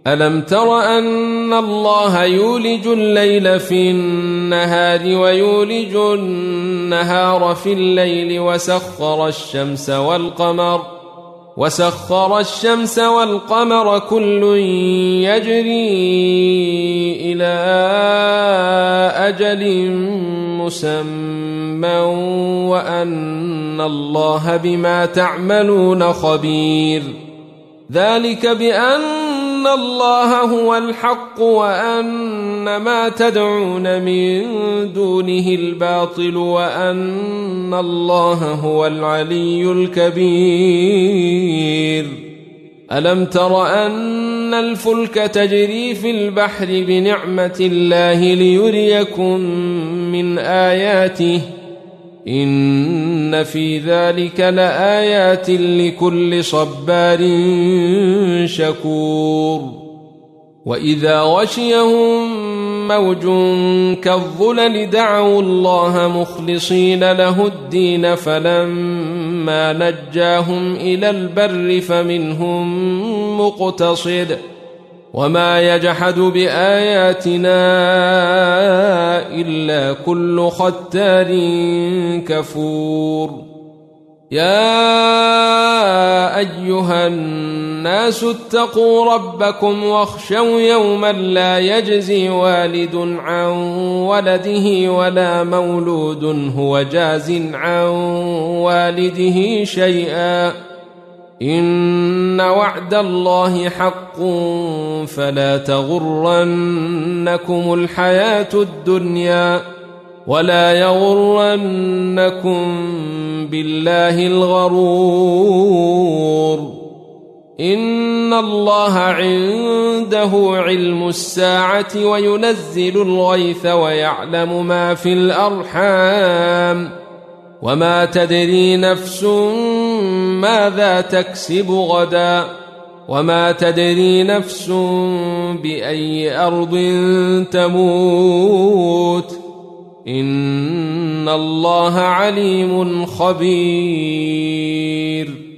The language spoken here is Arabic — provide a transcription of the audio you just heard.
ألم تر أن الله يولج الليل في النهار ويولج النهار في الليل وسخر الشمس والقمر كل يجري إلى أجل مسمى وأن الله بما تعملون خبير ذلك بأن الله هو الحق وأن ما تدعون من دونه الباطل وأن الله هو العلي الكبير ألم تر أن الفلك تجري في البحر بنعمة الله ليريكم من آياته إن في ذلك لآيات لكل صبار شكور وإذا غشيهم موج كالظلل دعوا الله مخلصين له الدين فلما نجاهم إلى البر فمنهم مقتصد وما يجحد بآياتنا إلا كل ختار كفور يا أيها الناس اتقوا ربكم واخشوا يوما لا يجزي والد عن ولده ولا مولود هو جاز عن والده شيئا إن وعد الله حق فلا تغرنكم الحياة الدنيا ولا يغرنكم بالله الغرور إن الله عنده علم الساعة وينزل الغيث ويعلم ما في الأرحام وما تدري نفس ماذا تكسب غدا وما تدري نفس بأي أرض تموت إن الله عليم خبير